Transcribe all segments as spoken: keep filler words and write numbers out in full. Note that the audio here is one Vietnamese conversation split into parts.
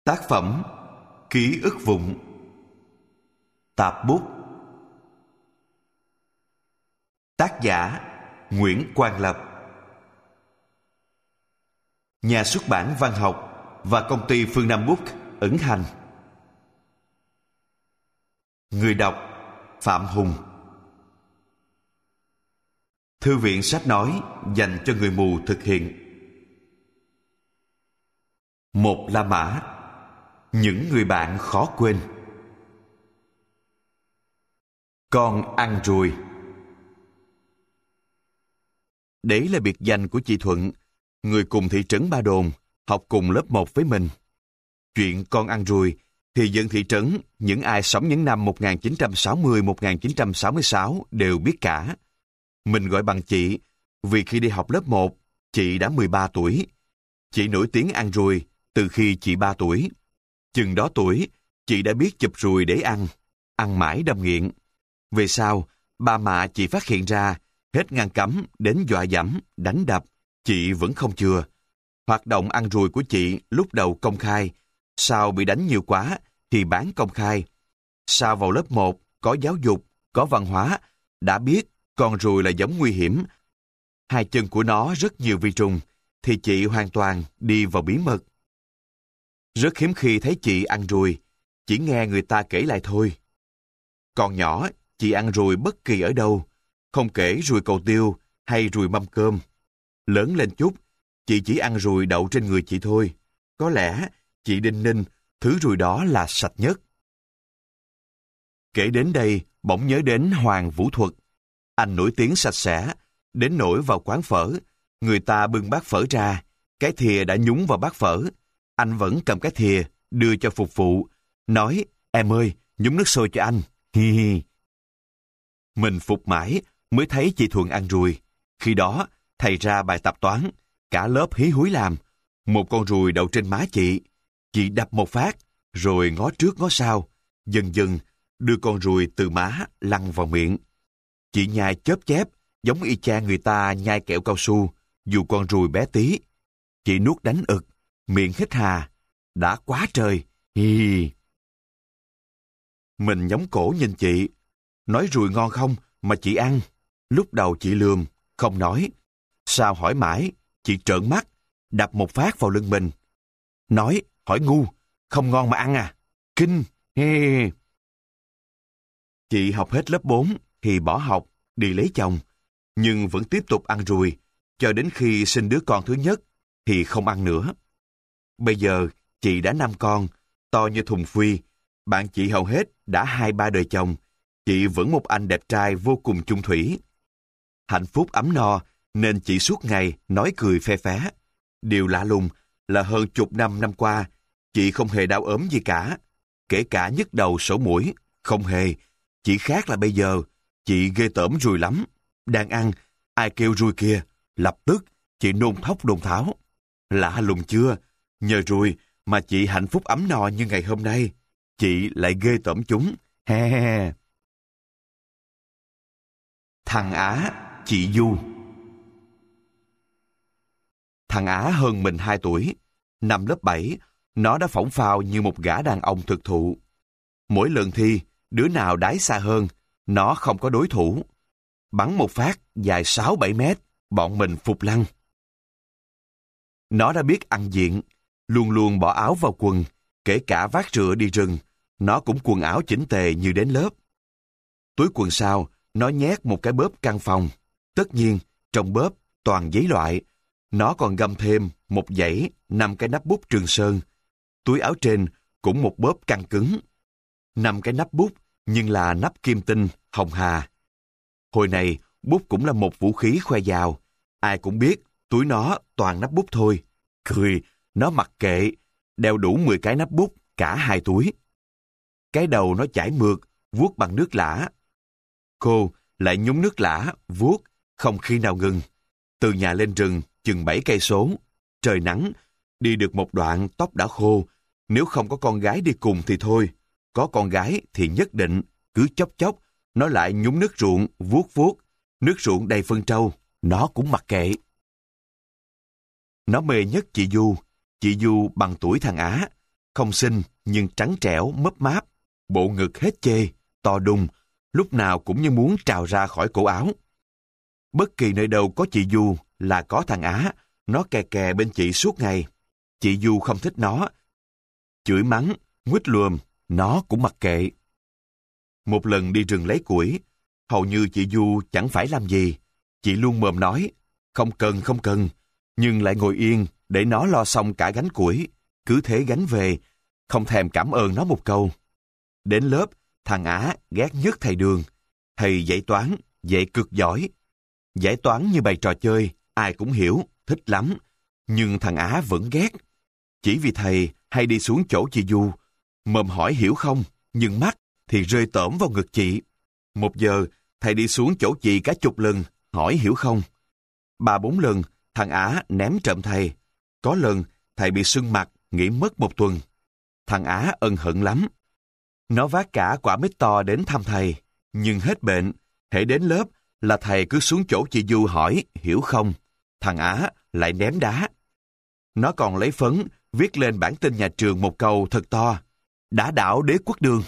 Tác phẩm Ký ức vụn. Tạp bút. Tác giả Nguyễn Quang Lập. Nhà xuất bản Văn học và công ty Phương Nam Book ấn hành. Người đọc Phạm Hùng. Thư viện sách nói dành cho người mù thực hiện. Một La Mã. Những người bạn khó quên. Con ăn ruồi. Đấy là biệt danh của chị Thuận, người cùng thị trấn Ba Đồn, học cùng lớp một với mình. Chuyện con ăn ruồi thì dân thị trấn, những ai sống những năm một nghìn chín trăm sáu mươi đến một nghìn chín trăm sáu mươi sáu đều biết cả. Mình gọi bằng chị, vì khi đi học lớp một, chị đã mười ba tuổi. Chị nổi tiếng ăn ruồi từ khi chị ba tuổi. Chừng đó tuổi, chị đã biết chụp ruồi để ăn, ăn mãi đâm nghiện. Về sau, ba mẹ chị phát hiện ra, hết ngăn cấm đến dọa dẫm, đánh đập, chị vẫn không chừa. Hoạt động ăn ruồi của chị lúc đầu công khai, sau bị đánh nhiều quá thì bán công khai. Sau vào lớp một, có giáo dục, có văn hóa, đã biết con ruồi là giống nguy hiểm. Hai chân của nó rất nhiều vi trùng, thì chị hoàn toàn đi vào bí mật. Rất hiếm khi thấy chị ăn ruồi, chỉ nghe người ta kể lại thôi. Còn nhỏ, chị ăn ruồi bất kỳ ở đâu, không kể ruồi cầu tiêu hay ruồi mâm cơm. Lớn lên chút, chị chỉ ăn ruồi đậu trên người chị thôi. Có lẽ chị đinh ninh thứ ruồi đó là sạch nhất. Kể đến đây, bỗng nhớ đến Hoàng Vũ Thuật. Anh nổi tiếng sạch sẽ, đến nỗi vào quán phở, người ta bưng bát phở ra, cái thìa đã nhúng vào bát phở. Anh vẫn cầm cái thìa, đưa cho phục vụ, nói, em ơi, nhúng nước sôi cho anh, hi hi. Mình phục mãi, mới thấy chị Thuận ăn ruồi. Khi đó, thầy ra bài tập toán, cả lớp hí húi làm. Một con ruồi đậu trên má chị. Chị đập một phát, rồi ngó trước ngó sau, dần dần đưa con ruồi từ má lăn vào miệng. Chị nhai chớp chép, giống y chang người ta nhai kẹo cao su, dù con ruồi bé tí. Chị nuốt đánh ực, miệng hít hà. Đã quá trời, hi hi. Mình nhóng cổ nhìn chị, nói ruồi ngon không mà chị ăn. Lúc đầu chị lườm, không nói. Sao hỏi mãi, chị trợn mắt, đập một phát vào lưng mình. Nói, hỏi ngu, không ngon mà ăn à? Kinh, he he. Chị học hết lớp bốn thì bỏ học, đi lấy chồng, nhưng vẫn tiếp tục ăn ruồi, cho đến khi sinh đứa con thứ nhất thì không ăn nữa. Bây giờ, chị đã năm con, to như thùng phuy. Bạn chị hầu hết đã hai ba đời chồng. Chị vẫn một anh đẹp trai vô cùng chung thủy. Hạnh phúc ấm no, nên chị suốt ngày nói cười phe phé. Điều lạ lùng là hơn chục năm năm qua, chị không hề đau ốm gì cả. Kể cả nhức đầu sổ mũi, không hề. Chỉ khác là bây giờ, chị ghê tởm ruồi lắm. Đang ăn, ai kêu ruồi kia, lập tức chị nôn thốc nôn tháo. Lạ lùng chưa? Nhờ ruồi mà chị hạnh phúc ấm no như ngày hôm nay. Chị lại ghê tởm chúng. He he he. Thằng Á, chị Du. Thằng Á hơn mình hai tuổi. Năm lớp bảy, nó đã phỏng phao như một gã đàn ông thực thụ. Mỗi lần thi, đứa nào đái xa hơn, nó không có đối thủ. Bắn một phát dài sáu bảy mét, bọn mình phục lăng. Nó đã biết ăn diện, luôn luôn bỏ áo vào quần, kể cả vác rựa đi rừng, nó cũng quần áo chỉnh tề như đến lớp. Túi quần sau, nó nhét một cái bóp căn phòng. Tất nhiên, trong bóp toàn giấy loại. Nó còn găm thêm một dãy, năm cái nắp bút Trường Sơn. Túi áo trên cũng một bóp căng cứng. Năm cái nắp bút, nhưng là nắp kim tinh, hồng hà. Hồi này, bút cũng là một vũ khí khoe giàu. Ai cũng biết, túi nó toàn nắp bút thôi. Cười, nó mặc kệ, đeo đủ mười cái nắp bút, cả hai túi. Cái đầu nó chảy mượt, vuốt bằng nước lã. Cô lại nhúng nước lã, vuốt, không khi nào ngừng. Từ nhà lên rừng, chừng bảy cây số. Trời nắng, đi được một đoạn tóc đã khô. Nếu không có con gái đi cùng thì thôi. Có con gái thì nhất định, cứ chốc chốc, nó lại nhúng nước ruộng, vuốt vuốt. Nước ruộng đầy phân trâu, nó cũng mặc kệ. Nó mê nhất chị Du. Chị Du bằng tuổi thằng Á. không xinh nhưng trắng trẻo, mấp máp, bộ ngực hết chê, to đùng, lúc nào cũng như muốn trào ra khỏi cổ áo. Bất kỳ nơi đâu có chị Du là có thằng Á, nó kè kè bên chị suốt ngày. Chị Du không thích nó, chửi mắng, nguýt lùm, nó cũng mặc kệ. Một lần đi rừng lấy củi, hầu như chị Du chẳng phải làm gì. Chị luôn mồm nói, không cần, không cần, nhưng lại ngồi yên để nó lo xong cả gánh củi, cứ thế gánh về, không thèm cảm ơn nó một câu. Đến lớp, thằng Á ghét nhất thầy Đường. Thầy dạy toán, dạy cực giỏi. Giải toán như bày trò chơi, ai cũng hiểu, thích lắm. Nhưng thằng Á vẫn ghét. Chỉ vì thầy hay đi xuống chỗ chị Du, mồm hỏi hiểu không, nhưng mắt thì rơi tởm vào ngực chị. Một giờ, thầy đi xuống chỗ chị cả chục lần, hỏi hiểu không. Ba bốn lần, thằng Á ném trộm thầy. Có lần, thầy bị sưng mặt, nghỉ mất một tuần. Thằng Á ân hận lắm. Nó vác cả quả mít to đến thăm thầy, nhưng hết bệnh, hễ đến lớp là thầy cứ xuống chỗ chị Du hỏi hiểu không. Thằng Á lại ném đá. Nó còn lấy phấn viết lên bản tin nhà trường một câu thật to: đã đảo đế quốc Đường.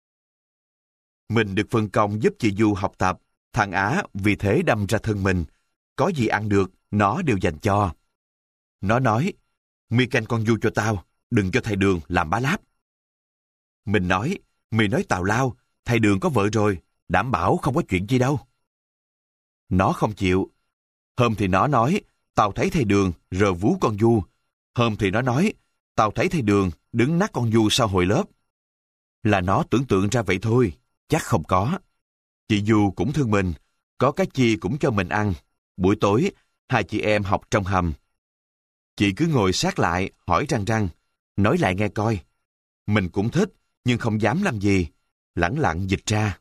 Mình được phân công giúp chị Du học tập. Thằng Á vì thế đâm ra thân mình. Có gì ăn được, nó đều dành cho. Nó nói, mi canh con Du cho tao, đừng cho thầy Đường làm bá láp. Mình nói, mi nói tào lao, thầy Đường có vợ rồi, đảm bảo không có chuyện gì đâu. Nó không chịu. Hôm thì nó nói, tao thấy thầy Đường rờ vú con Du. Hôm thì nó nói, tao thấy thầy Đường đứng nắt con Du sau hồi lớp. Là nó tưởng tượng ra vậy thôi, chắc không có. Chị Du cũng thương mình, có cái chi cũng cho mình ăn. Buổi tối, hai chị em học trong hầm. Chị cứ ngồi sát lại, hỏi răng răng, nói lại nghe coi. Mình cũng thích, nhưng không dám làm gì, lẳng lặng dịch ra.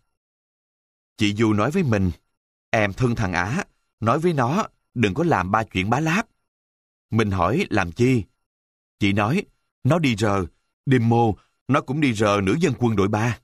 Chị Du nói với mình, em thương thằng Á, nói với nó, đừng có làm ba chuyện bá láp. Mình hỏi làm chi? Chị nói, nó đi rờ, đêm mô, nó cũng đi rờ nữ dân quân đội ba.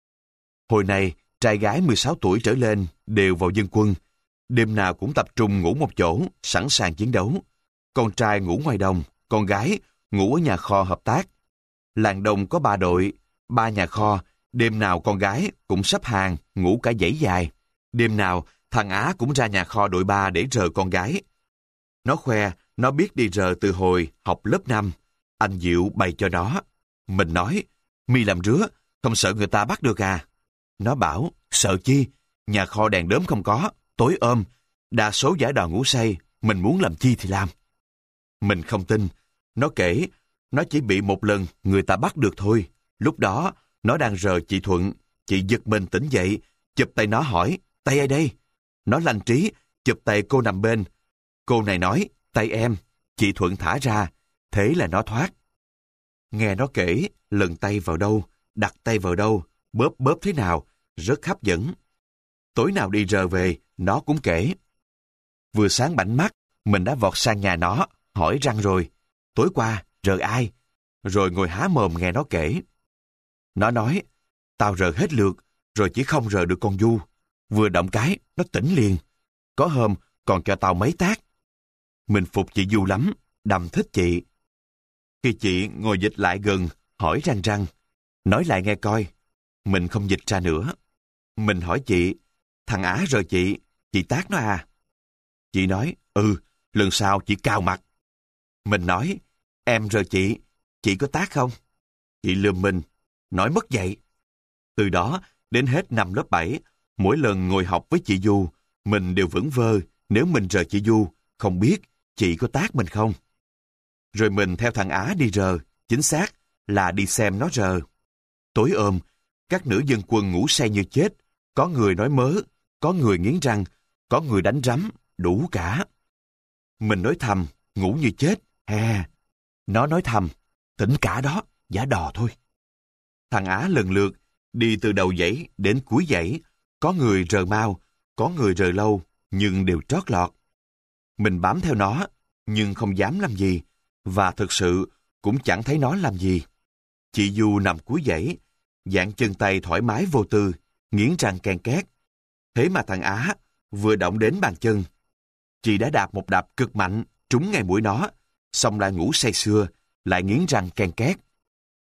Hồi này, trai gái mười sáu tuổi trở lên đều vào dân quân, đêm nào cũng tập trung ngủ một chỗ, sẵn sàng chiến đấu. Con trai ngủ ngoài đồng, con gái ngủ ở nhà kho hợp tác. Làng đồng có ba đội, ba nhà kho, đêm nào con gái cũng sắp hàng, ngủ cả dãy dài. Đêm nào, thằng Á cũng ra nhà kho đội ba để rờ con gái. Nó khoe, nó biết đi rờ từ hồi học lớp năm. Anh Diệu bày cho nó. Mình nói, mi làm rứa, không sợ người ta bắt được à? Nó bảo, sợ chi, nhà kho đèn đốm không có, tối ôm, đa số giả đò ngủ say, mình muốn làm chi thì làm. Mình không tin. Nó kể, nó chỉ bị một lần người ta bắt được thôi. Lúc đó, nó đang rờ chị Thuận. Chị giật mình tỉnh dậy, chụp tay nó hỏi, tay ai đây? Nó lanh trí, chụp tay cô nằm bên. Cô này nói, tay em. Chị Thuận thả ra, thế là nó thoát. Nghe nó kể, lần tay vào đâu, đặt tay vào đâu, bóp bóp thế nào, rất hấp dẫn. Tối nào đi rờ về, nó cũng kể. Vừa sáng bảnh mắt, mình đã vọt sang nhà nó, hỏi răng rồi. Tối qua, rờ ai? Rồi ngồi há mồm nghe nó kể. Nó nói, tao rờ hết lượt, rồi chỉ không rờ được con Du. Vừa động cái, nó tỉnh liền. Có hôm, còn cho tao mấy tát. Mình phục chị Du lắm, đầm thích chị. Khi chị ngồi dịch lại gần, hỏi răng răng, nói lại nghe coi. Mình không dịch ra nữa. Mình hỏi chị, thằng Á rờ chị, chị tát nó à? Chị nói, ừ, lần sau chị cào mặt. Mình nói, em rờ chị, chị có tát không? Chị lườm mình, nói mất dạy. Từ đó, đến hết năm lớp bảy, mỗi lần ngồi học với chị Du, mình đều vững vơ, nếu mình rờ chị Du, không biết chị có tát mình không. Rồi mình theo thằng Á đi rờ, chính xác là đi xem nó rờ. Tối ôm, các nữ dân quân ngủ say như chết, có người nói mớ, có người nghiến răng, có người đánh rắm, đủ cả. Mình nói thầm, ngủ như chết, hè. Nó nói thầm, tỉnh cả đó, giả đò thôi. Thằng Á lần lượt, đi từ đầu dãy đến cuối dãy, có người rờ mau, có người rờ lâu, nhưng đều trót lọt. Mình bám theo nó, nhưng không dám làm gì, và thực sự cũng chẳng thấy nó làm gì. Chị Du nằm cuối dãy, dạng chân tay thoải mái vô tư, nghiến răng ken két. Thế mà thằng Á vừa động đến bàn chân, chị đã đạp một đạp cực mạnh, trúng ngay mũi nó, xong lại ngủ say sưa, lại nghiến răng ken két.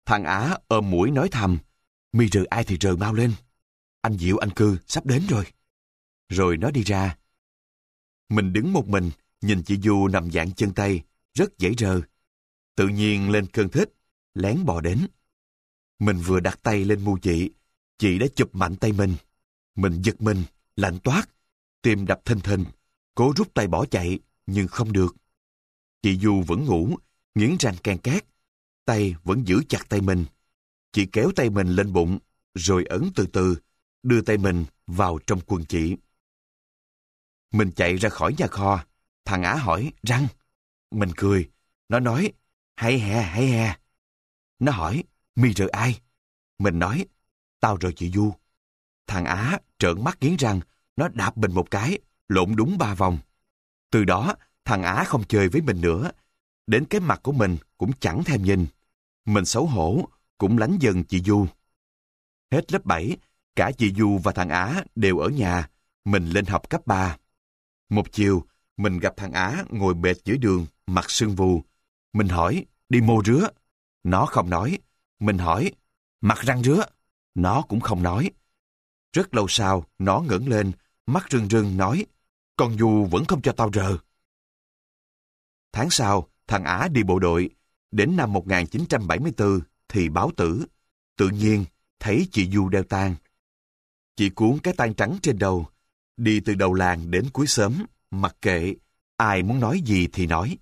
Thằng Á ôm mũi nói thầm, mi rờ ai thì rờ mau lên. Anh Diệu anh Cư sắp đến rồi. Rồi nó đi ra. Mình đứng một mình, nhìn chị Du nằm dạng chân tay, rất dễ rờ. Tự nhiên lên cơn thích, lén bò đến. Mình vừa đặt tay lên mu chị, chị đã chụp mạnh tay mình. Mình giật mình, lạnh toát, tim đập thình thình, cố rút tay bỏ chạy, nhưng không được. Chị Du vẫn ngủ, nghiến răng can két, tay vẫn giữ chặt tay mình. Chị kéo tay mình lên bụng, rồi ấn từ từ, đưa tay mình vào trong quần chị. Mình chạy ra khỏi nhà kho, thằng Á hỏi, răng. Mình cười, nó nói, hay hè, hay hè. Nó hỏi, mi rờ ai? Mình nói, tao rờ chị Du. Thằng Á trợn mắt nghiến răng, nó đạp mình một cái, lộn đúng ba vòng. Từ đó, thằng Á không chơi với mình nữa. Đến cái mặt của mình cũng chẳng thèm nhìn. Mình xấu hổ, cũng lánh dần chị Du. Hết lớp bảy, cả chị Du và thằng Á đều ở nhà, mình lên học cấp ba. Một chiều, mình gặp thằng Á ngồi bệt dưới đường, mặt sưng vù. Mình hỏi, đi mô rứa. Nó không nói. Mình hỏi, mặt răng rứa. Nó cũng không nói. Rất lâu sau, nó ngẩng lên, mắt rưng rưng nói, con Du vẫn không cho tao rờ. Tháng sau, thằng Á đi bộ đội. Đến năm một nghìn chín trăm bảy mươi tư thì báo tử. Tự nhiên, thấy chị Du đeo tang. Chị cuốn cái tang trắng trên đầu, đi từ đầu làng đến cuối xóm, mặc kệ, ai muốn nói gì thì nói.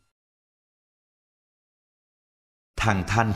Thằng Thanh.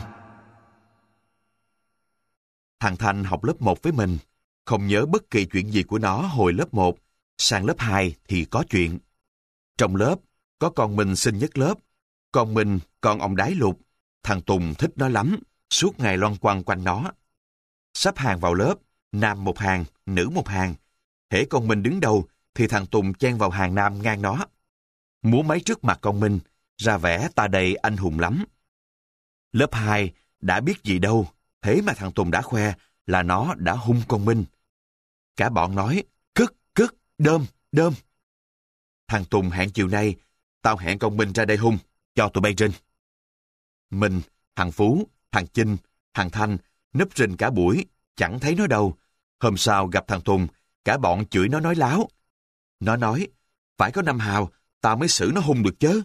Thằng Thanh học lớp một với mình, không nhớ bất kỳ chuyện gì của nó hồi lớp một, sang lớp hai thì có chuyện. Trong lớp, có con Minh xinh nhất lớp, con Minh, con ông đái lục, thằng Tùng thích nó lắm, suốt ngày loăn quăng quanh nó. Sắp hàng vào lớp, nam một hàng, nữ một hàng. Hễ con Minh đứng đầu, thì thằng Tùng chen vào hàng nam ngang nó. Múa máy trước mặt con Minh, ra vẻ ta đây anh hùng lắm. Lớp hai, đã biết gì đâu, thế mà thằng Tùng đã khoe là nó đã hung con Minh. Cả bọn nói, cất, cất, đơm, đơm. Thằng Tùng hẹn chiều nay, tao hẹn con Minh ra đây hung, cho tụi bay rinh. Mình, thằng Phú, thằng Chinh, thằng Thanh, núp rình cả buổi, chẳng thấy nó đâu. Hôm sau gặp thằng Tùng, cả bọn chửi nó nói láo. Nó nói, phải có năm hào, tao mới xử nó hung được chứ.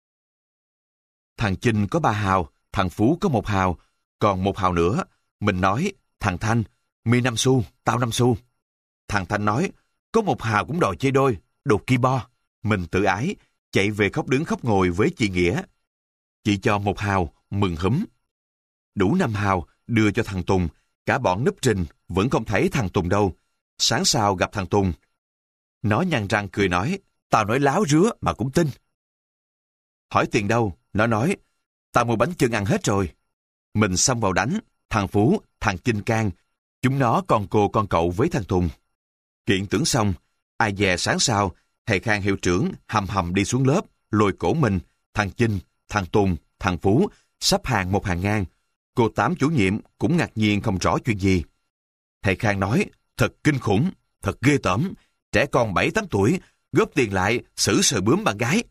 Thằng Chinh có ba hào, thằng Phú có một hào, còn một hào nữa. Mình nói, thằng Thanh, mi năm xu, tao năm xu. Thằng Thanh nói, có một hào cũng đòi chơi đôi, đồ ki bo. Mình tự ái, chạy về khóc đứng khóc ngồi với chị Nghĩa. Chị cho một hào, mừng húm. Đủ năm hào, đưa cho thằng Tùng. Cả bọn núp rình, vẫn không thấy thằng Tùng đâu. Sáng sau gặp thằng Tùng. Nó nhăn răng cười nói, tao nói láo rứa mà cũng tin. Hỏi tiền đâu? Nó nói, tao mua bánh chưng ăn hết rồi. Mình xông vào đánh, thằng Phú, thằng Chinh can. Chúng nó con cô con cậu với thằng Tùng. Kiện tưởng xong, ai dè sáng sau, thầy Khang hiệu trưởng hầm hầm đi xuống lớp, lôi cổ mình, thằng Chinh, thằng Tùng, thằng Phú, sắp hàng một hàng ngang. Cô Tám chủ nhiệm cũng ngạc nhiên không rõ chuyện gì. Thầy Khang nói, thật kinh khủng, thật ghê tởm, trẻ con bảy tám tuổi, góp tiền lại, xử sờ bướm bạn gái.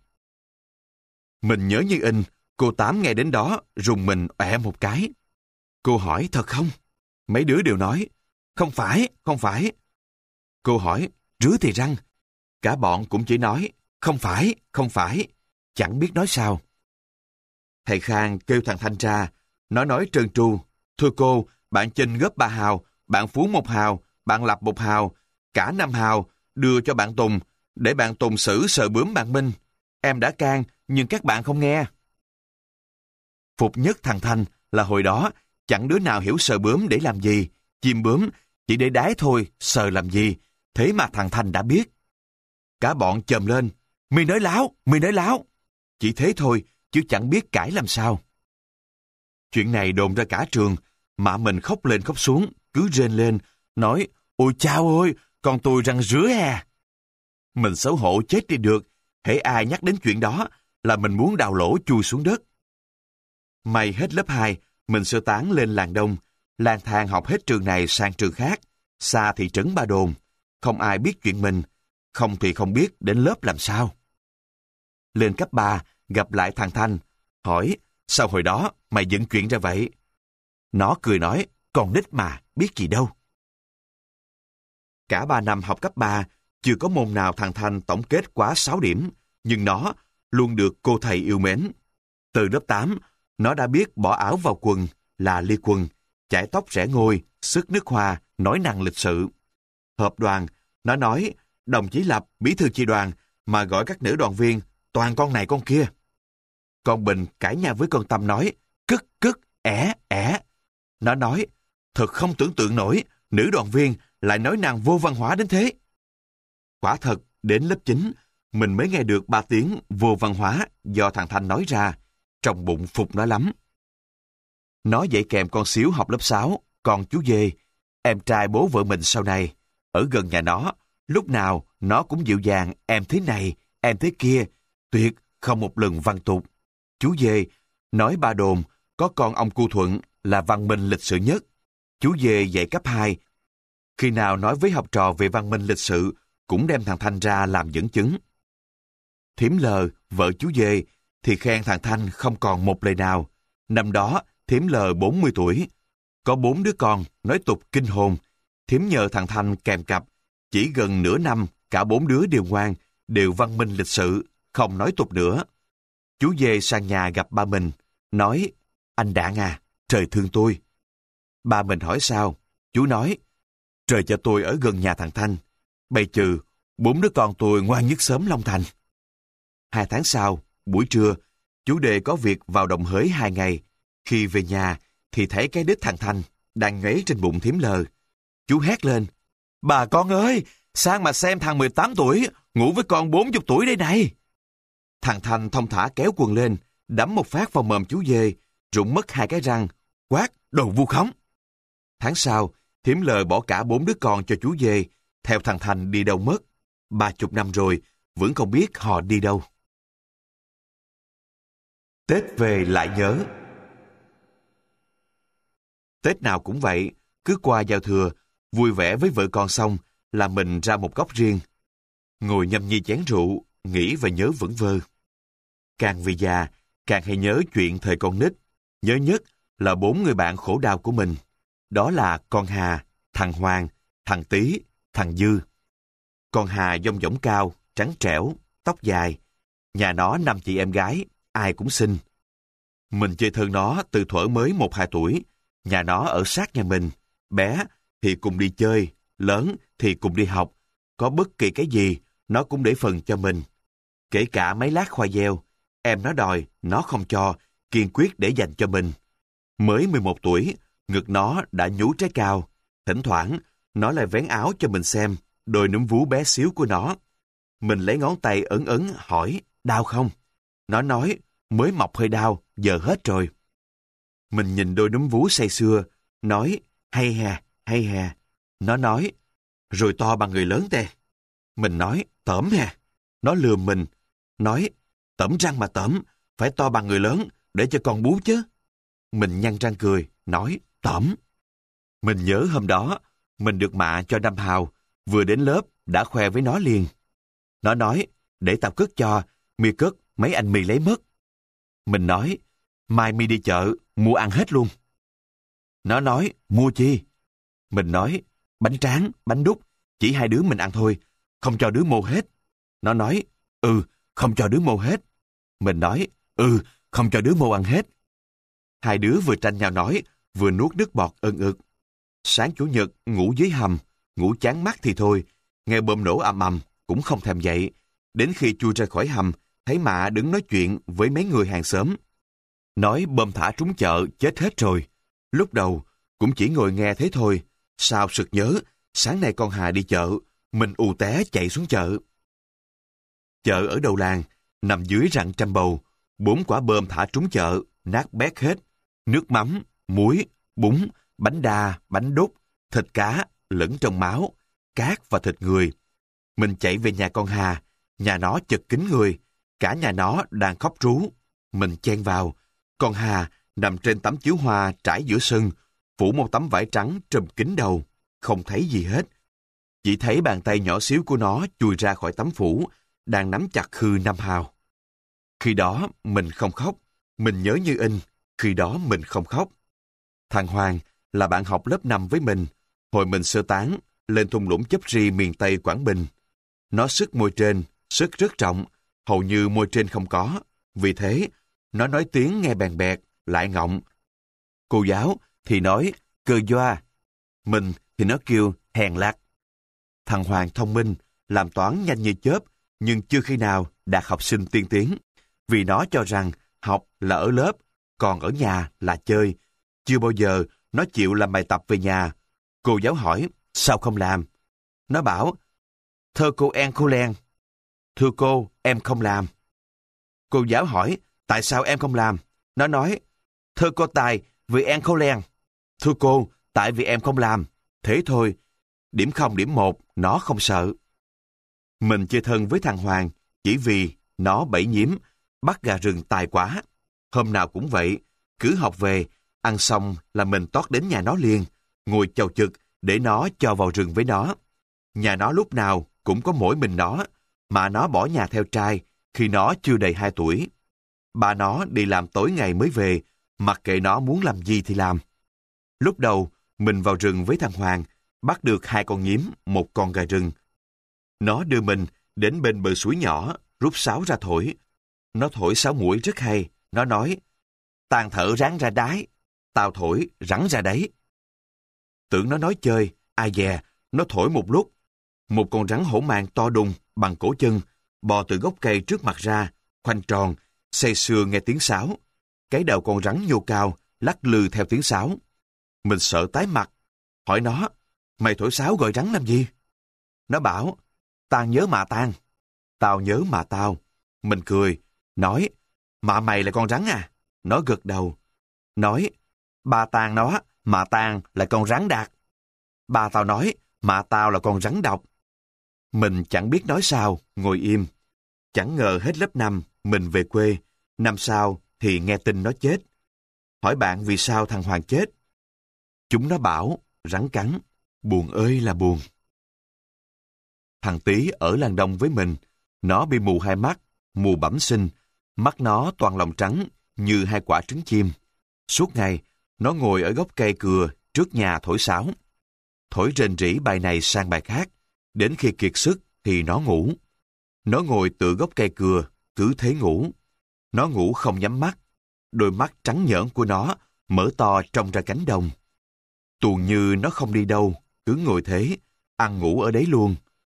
Mình nhớ như in, cô Tám nghe đến đó, rùng mình ọe một cái. Cô hỏi, thật không? Mấy đứa đều nói, không phải, không phải. Cô hỏi, rứa thì răng. Cả bọn cũng chỉ nói, không phải, không phải, chẳng biết nói sao. Thầy Khang kêu thằng Thanh ra, nó nói trơn tru, thưa cô, bạn Chinh góp ba hào, bạn Phú một hào, bạn Lập một hào, cả năm hào, đưa cho bạn Tùng, để bạn Tùng xử sờ bướm bạn Minh. Em đã can, nhưng các bạn không nghe. Phục nhất thằng Thanh là hồi đó, chẳng đứa nào hiểu sờ bướm để làm gì, chim bướm chỉ để đái thôi, sờ làm gì, thế mà thằng Thanh đã biết. Cả bọn chồm lên, mi nói láo, mi nói láo. Chỉ thế thôi, chứ chẳng biết cãi làm sao. Chuyện này đồn ra cả trường, mà mình khóc lên khóc xuống, cứ rên lên, nói, ôi chao ơi, con tôi răng rứa à. Mình xấu hổ chết đi được, hễ ai nhắc đến chuyện đó là mình muốn đào lỗ chui xuống đất. May hết lớp hai, mình sơ tán lên làng Đông, lang thang học hết trường này sang trường khác, xa thị trấn Ba Đồn. Không ai biết chuyện mình, không thì không biết đến lớp làm sao. Lên cấp ba, gặp lại thằng Thanh, hỏi, sao hồi đó mày dựng chuyện ra vậy? Nó cười nói, con nít mà, biết gì đâu. Cả ba năm học cấp ba, chưa có môn nào thằng Thanh tổng kết quá sáu điểm, nhưng nó luôn được cô thầy yêu mến. Từ lớp tám, nó đã biết bỏ áo vào quần là ly quần, chải tóc rẽ ngôi, xức nước hoa, nói năng lịch sự. Họp đoàn, nó nói, đồng chí Lập, bí thư chi đoàn, mà gọi các nữ đoàn viên, toàn con này con kia. Con Bình cãi nhau với con Tâm nói, cức cức, ẻ ẻ. Nó nói, thật không tưởng tượng nổi, nữ đoàn viên lại nói năng vô văn hóa đến thế. Quả thật, đến lớp chín, mình mới nghe được ba tiếng vô văn hóa do thằng Thanh nói ra, trong bụng phục nó lắm. Nó dạy kèm con Xíu học lớp sáu, con chú Dê, em trai bố vợ mình sau này, ở gần nhà nó, lúc nào nó cũng dịu dàng, em thế này, em thế kia, tuyệt không một lần văn tục. Chú Dê nói Ba Đồn có con ông Cu Thuận là văn minh lịch sự nhất. Chú Dê dạy cấp hai. Khi nào nói với học trò về văn minh lịch sự, cũng đem thằng Thanh ra làm dẫn chứng. Thím Lờ, vợ chú Dê, thì khen thằng Thanh không còn một lời nào. Năm đó, thím Lờ bốn mươi tuổi. Có bốn đứa con, nói tục kinh hồn. Thím nhờ thằng Thanh kèm cặp. Chỉ gần nửa năm, cả bốn đứa đều ngoan, đều văn minh lịch sự, không nói tục nữa. Chú Dê sang nhà gặp ba mình, nói, anh Đạn à, trời thương tôi. Ba mình hỏi sao? Chú nói, trời cho tôi ở gần nhà thằng Thanh. Bày trừ, bốn đứa con tôi ngoan nhất xóm Long Thành. Hai tháng sau, buổi trưa, chú Đề có việc vào Đồng Hới hai ngày. Khi về nhà, thì thấy cái đít thằng Thanh đang ngáy trên bụng thím Lờ. Chú hét lên, bà con ơi, sang mà xem thằng mười tám tuổi, ngủ với con bốn mươi tuổi đây này. Thằng Thanh thong thả kéo quần lên, đấm một phát vào mồm chú Dê, rụng mất hai cái răng, quát, đồ vu khống. Tháng sau, thím Lờ bỏ cả bốn đứa con cho chú Dê, theo thằng Thanh đi đâu mất. Ba chục năm rồi, vẫn không biết họ đi đâu. Tết về lại nhớ. Tết nào cũng vậy, cứ qua giao thừa, vui vẻ với vợ con xong, là mình ra một góc riêng. Ngồi nhâm nhi chén rượu, nghĩ và nhớ vẩn vơ. Càng về già, càng hay nhớ chuyện thời con nít. Nhớ nhất là bốn người bạn khổ đau của mình. Đó là con Hà, thằng Hoàng, thằng Tý, thằng Dư. Con Hà dong dỏng cao, trắng trẻo, tóc dài. Nhà nó năm chị em gái, ai cũng xinh. Mình chơi thân nó từ thuở mới một hai tuổi. Nhà nó ở sát nhà mình. Bé thì cùng đi chơi, lớn thì cùng đi học. Có bất kỳ cái gì, nó cũng để phần cho mình. Kể cả mấy lát khoai gieo, em nó đòi, nó không cho, kiên quyết để dành cho mình. Mới mười một tuổi, ngực nó đã nhú trái cao. Thỉnh thoảng, nó lại vén áo cho mình xem đôi núm vú bé xíu của nó. Mình lấy ngón tay ấn ấn hỏi, đau không? Nó nói, mới mọc hơi đau, giờ hết rồi. Mình nhìn đôi núm vú say sưa, nói, hay hà, hay hà. Nó nói, rồi to bằng người lớn tè. Mình nói, tởm hà. Nó lườm mình, nói, tởm răng mà tởm, phải to bằng người lớn, để cho con bú chứ. Mình nhăn răng cười, nói, tởm. Mình nhớ hôm đó, mình được mạ cho năm hào, vừa đến lớp, đã khoe với nó liền. Nó nói, để tao cất cho, mi cất, mấy anh mi lấy mất. Mình nói, mai mi đi chợ, mua ăn hết luôn. Nó nói, mua chi? Mình nói, bánh tráng, bánh đúc, chỉ hai đứa mình ăn thôi, không cho đứa mô hết. Nó nói, ừ, không cho đứa mô hết. Mình nói, ừ, không cho đứa mô ăn hết. Hai đứa vừa tranh nhau nói, vừa nuốt nước bọt ân ực. Sáng Chủ nhật ngủ dưới hầm, ngủ chán mắt thì thôi, nghe bom nổ ầm ầm cũng không thèm dậy. Đến khi chui ra khỏi hầm, thấy mạ đứng nói chuyện với mấy người hàng xóm. Nói bom thả trúng chợ chết hết rồi. Lúc đầu cũng chỉ ngồi nghe thế thôi. Sao sực nhớ, sáng nay con Hà đi chợ, mình ù té chạy xuống chợ. Chợ ở đầu làng, nằm dưới rặng trăm bầu, bốn quả bom thả trúng chợ, nát bét hết. Nước mắm, muối, bún, bánh đa, bánh đúc, thịt cá, lẫn trong máu, cát và thịt người. Mình chạy về nhà con Hà, nhà nó chật kín người, cả nhà nó đang khóc rú. Mình chen vào, con Hà nằm trên tấm chiếu hoa trải giữa sân, phủ một tấm vải trắng trùm kín đầu, không thấy gì hết. Chỉ thấy bàn tay nhỏ xíu của nó chui ra khỏi tấm phủ, đang nắm chặt khư năm hào. Khi đó mình không khóc, mình nhớ như in, khi đó mình không khóc. Thằng Hoàng là bạn học lớp năm với mình, hồi mình sơ tán, lên thung lũng Chấp Ri miền Tây Quảng Bình. Nó sức môi trên, sức rất trọng, hầu như môi trên không có. Vì thế, nó nói tiếng nghe bèn bẹt, lại ngọng. Cô giáo thì nói cơ doa, mình thì nó kêu hèn lạc. Thằng Hoàng thông minh, làm toán nhanh như chớp, nhưng chưa khi nào đạt học sinh tiên tiến. Vì nó cho rằng học là ở lớp, còn ở nhà là chơi. Chưa bao giờ nó chịu làm bài tập về nhà. Cô giáo hỏi, sao không làm? Nó bảo, thưa cô em cô len. Thưa cô, em không làm. Cô giáo hỏi, tại sao em không làm? Nó nói, thưa cô Tài, vì em không len. Thưa cô, tại vì em không làm. Thế thôi, điểm không điểm một, nó không sợ. Mình chơi thân với thằng Hoàng chỉ vì nó bẫy nhím, bắt gà rừng tài quá. Hôm nào cũng vậy, cứ học về, ăn xong là mình tót đến nhà nó liền, ngồi chầu chực để nó cho vào rừng với nó. Nhà nó lúc nào cũng có mỗi mình nó, mà nó bỏ nhà theo trai khi nó chưa đầy hai tuổi. Bà nó đi làm tối ngày mới về, mặc kệ nó muốn làm gì thì làm. Lúc đầu, mình vào rừng với thằng Hoàng, bắt được hai con nhím, một con gà rừng. Nó đưa mình đến bên bờ suối nhỏ, rút sáo ra thổi. Nó thổi sáo mũi rất hay. Nó nói, tàn thở ráng ra đái, tao thổi rắn ra đấy. Tưởng nó nói chơi, ai dè, nó thổi một lúc. Một con rắn hổ mang to đùng, bằng cổ chân, bò từ gốc cây trước mặt ra, khoanh tròn, say sưa nghe tiếng sáo. Cái đầu con rắn nhô cao, lắc lư theo tiếng sáo. Mình sợ tái mặt, hỏi nó, mày thổi sáo gọi rắn làm gì? Nó bảo, tao nhớ mà tao. Tao nhớ mà tao. Mình cười, nói, mà mày là con rắn à? Nó gật đầu. Nói, ba tao nó, mà tao là con rắn đạt. Ba tao nói, mà tao là con rắn độc. Mình chẳng biết nói sao, ngồi im. Chẳng ngờ hết lớp năm, mình về quê. Năm sau thì nghe tin nó chết. Hỏi bạn vì sao thằng Hoàng chết? Chúng nó bảo, rắn cắn. Buồn ơi là buồn. Thằng Tý ở làng Đông với mình. Nó bị mù hai mắt, mù bẩm sinh. Mắt nó toàn lòng trắng, như hai quả trứng chim. Suốt ngày, nó ngồi ở gốc cây cừa trước nhà thổi sáo. Thổi rền rĩ bài này sang bài khác. Đến khi kiệt sức thì nó ngủ. Nó ngồi tựa gốc cây cừa, cứ thế ngủ. Nó ngủ không nhắm mắt. Đôi mắt trắng nhợn của nó mở to trông ra cánh đồng. Tuồn như nó không đi đâu, cứ ngồi thế, ăn ngủ ở đấy luôn.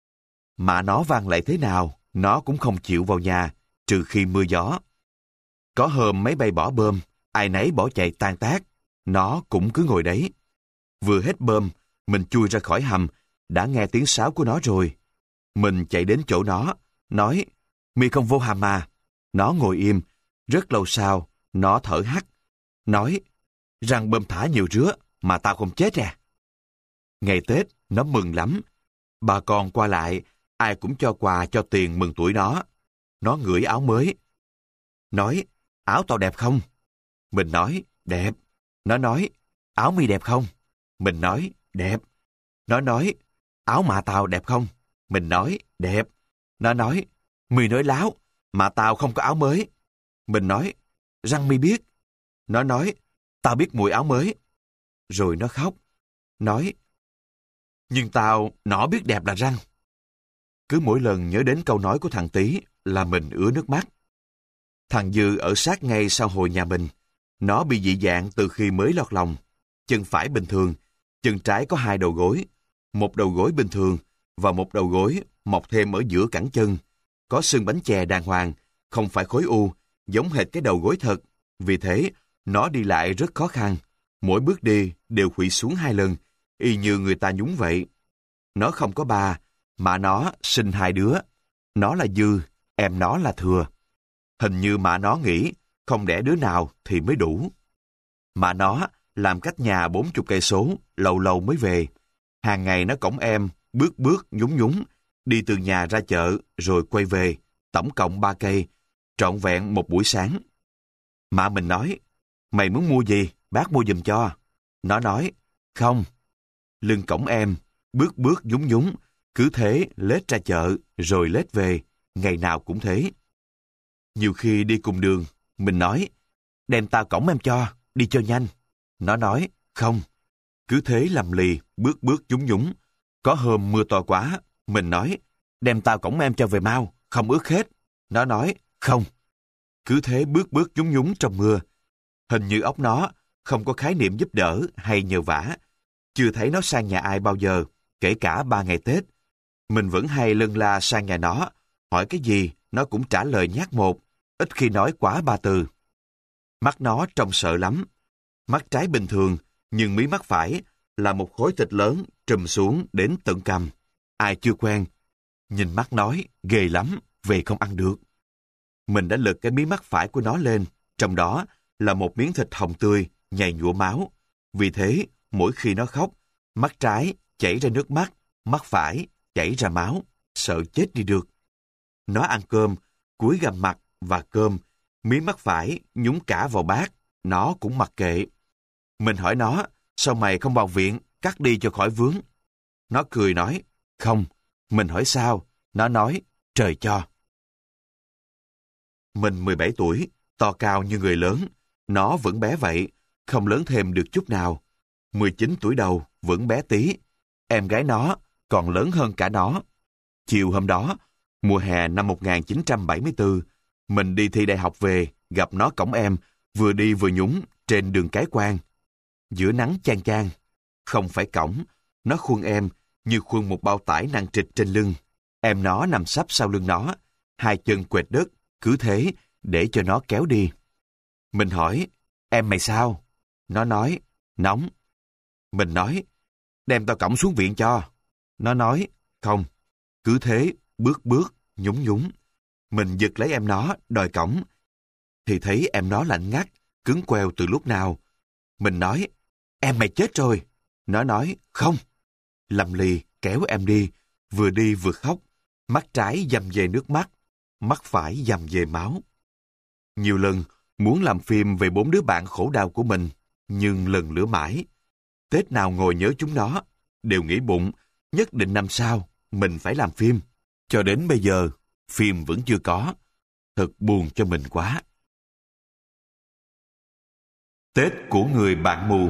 Mà nó van lại thế nào, nó cũng không chịu vào nhà, trừ khi mưa gió. Có hôm máy bay bỏ bơm, ai nấy bỏ chạy tan tác, nó cũng cứ ngồi đấy. Vừa hết bơm, mình chui ra khỏi hầm, đã nghe tiếng sáo của nó rồi. Mình chạy đến chỗ nó, nói, mi không vô hầm à? Nó ngồi im, rất lâu sau, nó thở hắt, nói, răng bơm thả nhiều rứa, mà tao không chết à? Ngày Tết, nó mừng lắm. Bà con qua lại, ai cũng cho quà cho tiền mừng tuổi nó. Nó ngửi áo mới. Nói, áo tao đẹp không? Mình nói, đẹp. Nó nói, áo mi đẹp không? Mình nói, đẹp. Nó nói, áo mạ tao đẹp không? Mình nói, đẹp. Nó nói, mi nói láo, mà tao không có áo mới. Mình nói, răng mi biết. Nó nói, tao biết mùi áo mới. Rồi nó khóc. Nói, nhưng tao nó biết đẹp là răng. Cứ mỗi lần nhớ đến câu nói của thằng Tý là mình ứa nước mắt. Thằng Dư ở sát ngay sau hồi nhà mình. Nó bị dị dạng từ khi mới lọt lòng. Chân phải bình thường, chân trái có hai đầu gối. Một đầu gối bình thường và một đầu gối mọc thêm ở giữa cẳng chân. Có xương bánh chè đàng hoàng, không phải khối u, giống hệt cái đầu gối thật. Vì thế, nó đi lại rất khó khăn. Mỗi bước đi đều khuỵu xuống hai lần, y như người ta nhúng vậy. Nó không có ba, mà nó sinh hai đứa. Nó là Dư, em nó là Thừa. Hình như mà nó nghĩ không đẻ đứa nào thì mới đủ. Mà nó làm cách nhà bốn chục cây số, lâu lâu mới về. Hàng ngày nó cõng em, bước bước nhún nhún, đi từ nhà ra chợ rồi quay về, tổng cộng ba cây, trọn vẹn một buổi sáng. Mà mình nói, mày muốn mua gì, bác mua giùm cho. Nó nói, không. Lưng cõng em, bước bước nhún nhún, cứ thế lết ra chợ rồi lết về, ngày nào cũng thế. Nhiều khi đi cùng đường, mình nói, đem tao cõng em cho, đi cho nhanh. Nó nói, Không. Cứ thế lầm lì, bước bước nhún nhún. Có hôm mưa to quá, mình nói, đem tao cõng em cho về mau, không ướt hết. Nó nói, không. Cứ thế bước bước nhún nhún trong mưa. Hình như óc nó không có khái niệm giúp đỡ hay nhờ vả. Chưa thấy nó sang nhà ai bao giờ, kể cả ba ngày Tết. Mình vẫn hay lân la sang nhà nó, hỏi cái gì nó cũng trả lời nhát một, ít khi nói quá ba từ. Mắt nó trông sợ lắm. Mắt trái bình thường, nhưng mí mắt phải là một khối thịt lớn trùm xuống đến tận cằm. Ai chưa quen, nhìn mắt nói, ghê lắm, về không ăn được. Mình đã lật cái mí mắt phải của nó lên, trong đó là một miếng thịt hồng tươi, nhầy nhụa máu. Vì thế, mỗi khi nó khóc, mắt trái chảy ra nước mắt, mắt phải chảy ra máu, sợ chết đi được. Nó ăn cơm, cúi gằm mặt và cơm, miếng mắt phải nhúng cả vào bát, nó cũng mặc kệ. Mình hỏi nó, sao mày không vào viện, cắt đi cho khỏi vướng? Nó cười nói, không. Mình hỏi sao? Nó nói, trời cho. Mình mười bảy tuổi, to cao như người lớn, nó vẫn bé vậy, không lớn thêm được chút nào. mười chín tuổi đầu, vẫn bé tí. Em gái nó còn lớn hơn cả nó. Chiều hôm đó, mùa hè năm một nghìn chín trăm bảy mươi tư, mình đi thi đại học về, gặp nó cõng em, vừa đi vừa nhúng trên đường Cái Quan. Giữa nắng chang chang, không phải cõng, nó khuân em như khuân một bao tải nặng trịch trên lưng. Em nó nằm sấp sau lưng nó, hai chân quệt đất, cứ thế để cho nó kéo đi. Mình hỏi, em mày sao? Nó nói, nóng. Mình nói, đem tao cõng xuống viện cho. Nó nói, không. Cứ thế, bước bước, nhún nhún. Mình giật lấy em nó, đòi cõng. Thì thấy em nó lạnh ngắt, cứng queo từ lúc nào. Mình nói, em mày chết rồi. Nó nói, không. Lầm lì, kéo em đi, vừa đi vừa khóc. Mắt trái dầm về nước mắt, mắt phải dầm về máu. Nhiều lần, muốn làm phim về bốn đứa bạn khổ đau của mình, nhưng lần lữa mãi. Tết nào ngồi nhớ chúng nó, đều nghĩ bụng, nhất định năm sau, mình phải làm phim. Cho đến bây giờ, phim vẫn chưa có. Thật buồn cho mình quá. Tết của người bạn mù.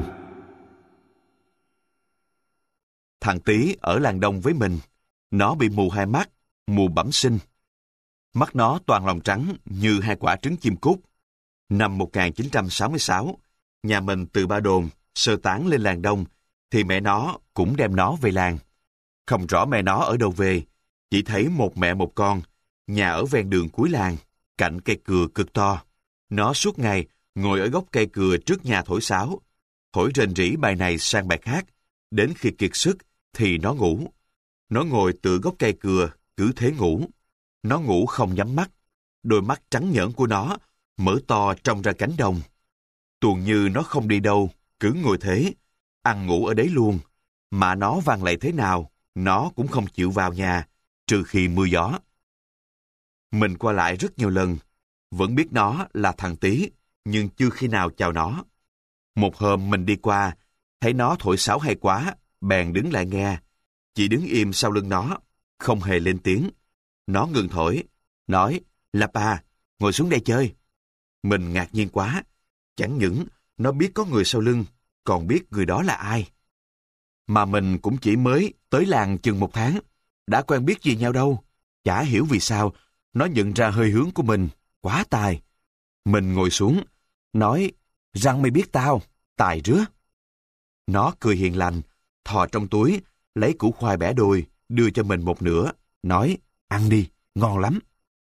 Thằng Tý ở làng Đông với mình. Nó bị mù hai mắt, mù bẩm sinh. Mắt nó toàn lòng trắng như hai quả trứng chim cút. Năm một nghìn chín trăm sáu mươi sáu, nhà mình từ Ba Đồn sơ tán lên làng Đông, thì mẹ nó cũng đem nó về làng. Không rõ mẹ nó ở đâu về, chỉ thấy một mẹ một con, nhà ở ven đường cuối làng, cạnh cây cừa cực to. Nó suốt ngày ngồi ở gốc cây cừa trước nhà thổi sáo, thổi rền rĩ bài này sang bài khác, đến khi kiệt sức thì nó ngủ. Nó ngồi tựa gốc cây cừa, cứ thế ngủ. Nó ngủ không nhắm mắt, đôi mắt trắng nhợn của nó mở to trông ra cánh đồng. Tuồn như nó không đi đâu, cứ ngồi thế, ăn ngủ ở đấy luôn. Mà nó vang lại thế nào, nó cũng không chịu vào nhà, trừ khi mưa gió. Mình qua lại rất nhiều lần, vẫn biết nó là thằng Tý, nhưng chưa khi nào chào nó. Một hôm mình đi qua, thấy nó thổi sáo hay quá, bèn đứng lại nghe. Chỉ đứng im sau lưng nó, không hề lên tiếng. Nó ngừng thổi, nói, Lạp à, ngồi xuống đây chơi. Mình ngạc nhiên quá, chẳng những nó biết có người sau lưng, còn biết người đó là ai. Mà mình cũng chỉ mới tới làng chừng một tháng, đã quen biết gì nhau đâu. Chả hiểu vì sao, nó nhận ra hơi hướng của mình, quá tài. Mình ngồi xuống, nói, răng mày biết tao, tài rứa. Nó cười hiền lành, thò trong túi, lấy củ khoai bẻ đôi, đưa cho mình một nửa, nói, ăn đi, ngon lắm.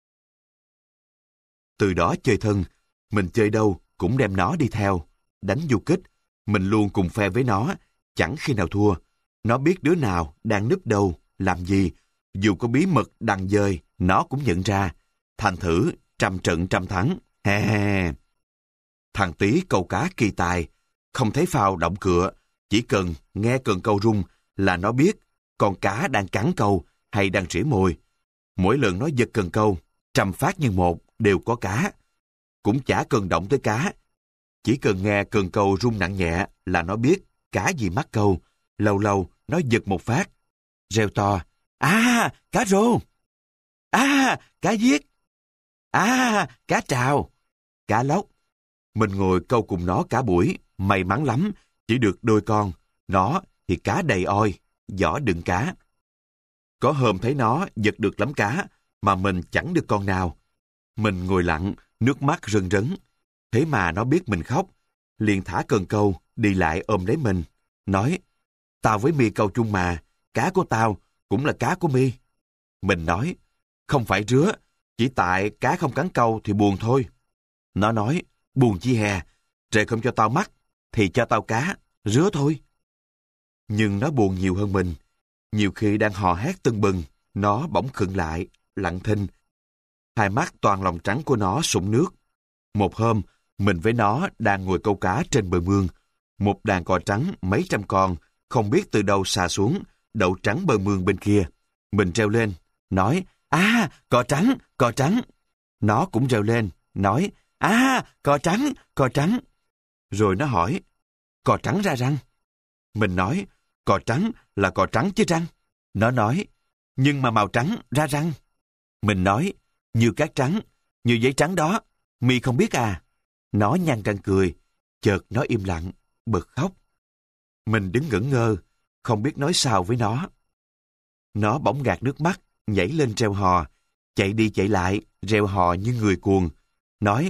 Từ đó chơi thân, mình chơi đâu cũng đem nó đi theo. Đánh du kích, mình luôn cùng phe với nó, chẳng khi nào thua. Nó biết đứa nào đang núp đâu, làm gì, dù có bí mật đằng dơi, nó cũng nhận ra. Thành thử, trăm trận trăm thắng, he he. Thằng Tý câu cá kỳ tài, không thấy phao động cựa, chỉ cần nghe cần câu rung là nó biết con cá đang cắn câu hay đang rỉa mồi. Mỗi lần nó giật cần câu, trăm phát như một đều có cá. Cũng chả cần động tới cá, chỉ cần nghe cần câu rung nặng nhẹ là nó biết cá gì mắc câu. Lâu lâu nó giật một phát, reo to, à, cá rô, à, cá giết, à, cá trào, cá lóc. Mình ngồi câu cùng nó cả buổi, may mắn lắm Chỉ được đôi con, nó thì cá đầy oi, giỏ đựng cá. Có hôm thấy nó giật được lắm cá, mà mình chẳng được con nào. Mình ngồi lặng, nước mắt rưng rấn. Thế mà nó biết mình khóc, liền thả cần câu, đi lại ôm lấy mình, nói, tao với mi câu chung mà, cá của tao cũng là cá của mi. Mình nói, không phải rứa, chỉ tại cá không cắn câu thì buồn thôi. Nó nói, buồn chi hè, trời không cho tao mắt, thì cho tao cá, rứa thôi. Nhưng nó buồn nhiều hơn mình. Nhiều khi đang hò hét tưng bừng, nó bỗng khựng lại, lặng thinh. Hai mắt toàn lòng trắng của nó sũng nước. Một hôm, mình với nó đang ngồi câu cá trên bờ mương. Một đàn cò trắng mấy trăm con, không biết từ đâu xà xuống, đậu trắng bờ mương bên kia. Mình reo lên, nói, à, cò trắng, cò trắng. Nó cũng reo lên, nói, à, cò trắng, cò trắng. Rồi nó hỏi, cò trắng ra răng. Mình nói, cò trắng là cò trắng chứ răng. Nó nói, nhưng mà màu trắng ra răng. Mình nói, như cát trắng, như giấy trắng đó, mi không biết à. Nó nhăn răng cười, chợt nó im lặng, bật khóc. Mình đứng ngẩn ngơ, không biết nói sao với nó. Nó bỗng gạt nước mắt, nhảy lên reo hò, chạy đi chạy lại, reo hò như người cuồng. Nói,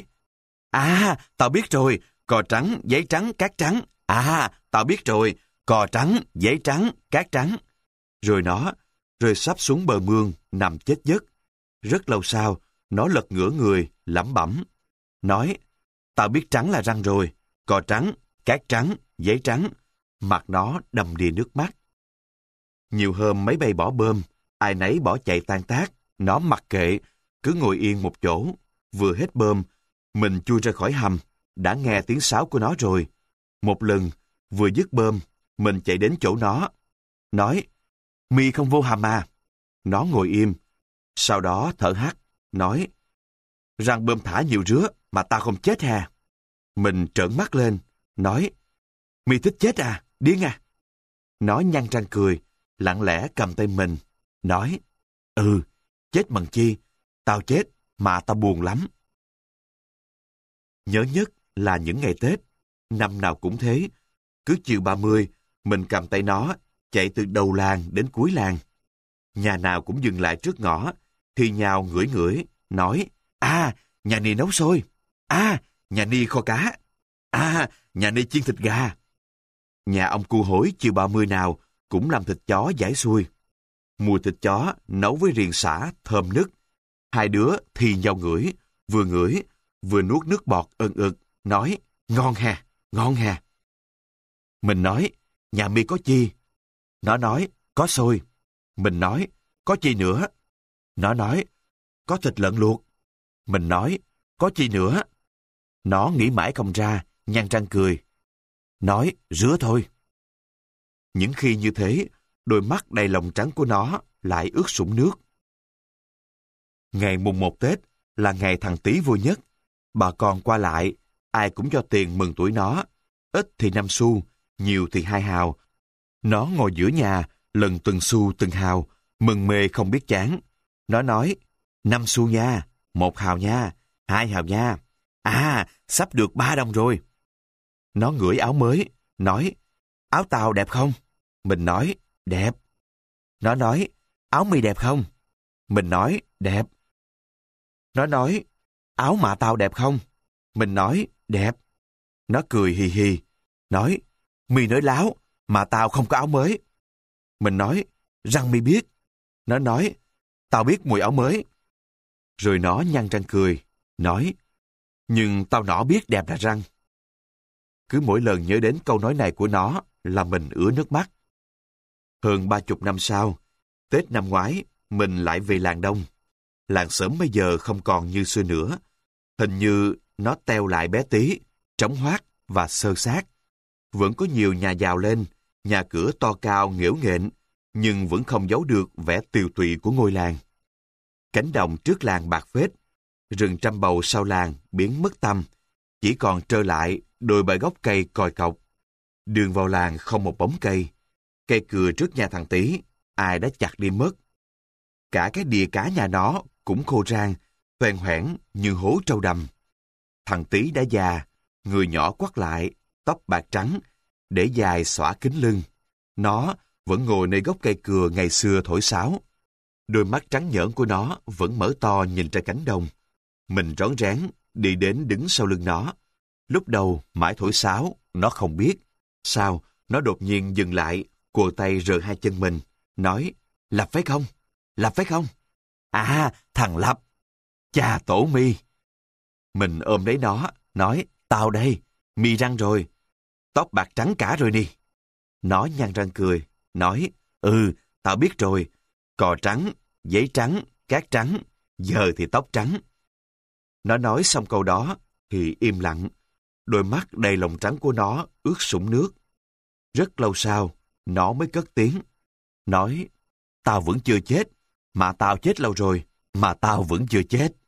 à, tao biết rồi, cò trắng, giấy trắng, cát trắng. À, tao biết rồi, cò trắng, giấy trắng, cát trắng. Rồi nó rơi sắp xuống bờ mương, nằm chết giấc. Rất lâu sau, nó lật ngửa người, lẩm bẩm. Nói, tao biết trắng là răng rồi, cò trắng, cát trắng, giấy trắng. Mặt nó đầm đìa nước mắt. Nhiều hôm máy bay bỏ bơm, ai nấy bỏ chạy tan tác, nó mặc kệ, cứ ngồi yên một chỗ. Vừa hết bơm, mình chui ra khỏi hầm, đã nghe tiếng sáo của nó rồi. Một lần, vừa dứt bơm, mình chạy đến chỗ nó. Nói, mi không vô hầm à? Nó ngồi im. Sau đó thở hắt, nói, răng bơm thả nhiều rứa mà tao không chết hà. Mình trợn mắt lên, nói, mi thích chết à, điên à? Nó nhăn răng cười, lặng lẽ cầm tay mình, nói, ừ, chết bằng chi, tao chết mà tao buồn lắm. Nhớ nhất là những ngày Tết, năm nào cũng thế. Cứ chiều ba mươi, mình cầm tay nó, chạy từ đầu làng đến cuối làng. Nhà nào cũng dừng lại trước ngõ, thì nhào ngửi ngửi, nói, à, nhà ni nấu xôi, à, nhà ni kho cá, à, nhà ni chiên thịt gà. Nhà ông cu hối chiều ba mươi nào cũng làm thịt chó giải xuôi. Mùi thịt chó nấu với riềng sả thơm nức. Hai đứa thì nhau ngửi, vừa ngửi, vừa nuốt nước bọt ân ực, nói, ngon hà, ngon hà. Mình nói, nhà mi có chi? Nó nói, có xôi. Mình nói, có chi nữa? Nó nói, có thịt lợn luộc. Mình nói, có chi nữa? Nó nghĩ mãi không ra, nhăn răng cười. Nói, rứa thôi. Những khi như thế, đôi mắt đầy lòng trắng của nó lại ướt sũng nước. Ngày mùng một Tết là ngày thằng Tý vui nhất. Bà con qua lại, ai cũng cho tiền mừng tuổi nó. Ít thì năm xu, nhiều thì hai hào. Nó ngồi giữa nhà, lần từng xu từng hào, mừng mê không biết chán. Nó nói, năm xu nha, một hào nha, hai hào nha. À, sắp được ba đồng rồi. Nó ngửi áo mới, nói, áo tao đẹp không? Mình nói, đẹp. Nó nói, áo mi đẹp không? Mình nói, đẹp. Nó nói, áo mạ tao đẹp không? Mình nói, đẹp. Nó cười hì hì, nói, mi nói láo, mà tao không có áo mới. Mình nói, răng mi biết. Nó nói, tao biết mùi áo mới. Rồi nó nhăn răng cười, nói, nhưng tao nỏ biết đẹp là răng. Cứ mỗi lần nhớ đến câu nói này của nó là mình ứa nước mắt. Hơn ba chục năm sau, Tết năm ngoái, mình lại về làng Đông. Làng Xóm bây giờ không còn như xưa nữa. Hình như nó teo lại bé tí, trống hoác và xơ xác. Vẫn có nhiều nhà giàu lên, nhà cửa to cao nghễu nghện, nhưng vẫn không giấu được vẻ tiều tụy của ngôi làng. Cánh đồng trước làng bạc phết, rừng trăm bầu sau làng biến mất tăm, chỉ còn trơ lại đôi bãi gốc cây còi cọc. Đường vào làng không một bóng cây. Cây cừa trước nhà thằng Tý, ai đã chặt đi mất. Cả cái đìa cá nhà nó cũng khô rang, toèn hoẻn như hố trâu đầm. Thằng Tý đã già, người nhỏ quắt lại, tóc bạc trắng, để dài xõa kính lưng. Nó vẫn ngồi nơi gốc cây cừa ngày xưa thổi sáo. Đôi mắt trắng nhợn của nó vẫn mở to nhìn ra cánh đồng. Mình rón rén đi đến đứng sau lưng nó. Lúc đầu mãi thổi sáo, nó không biết. Sao, nó đột nhiên dừng lại, cùa tay rờ hai chân mình, nói, Lập phải không? Lập phải không? À, thằng Lập. Chà tổ mi. Mình ôm lấy nó, nói, tao đây, mi răng rồi. Tóc bạc trắng cả rồi nè. Nó nhăn răng cười, nói, ừ, tao biết rồi. Cò trắng, giấy trắng, cát trắng, giờ thì tóc trắng. Nó nói xong câu đó, thì im lặng. Đôi mắt đầy lòng trắng của nó ướt sũng nước. Rất lâu sau, nó mới cất tiếng. Nói, tao vẫn chưa chết, mà tao chết lâu rồi, mà tao vẫn chưa chết.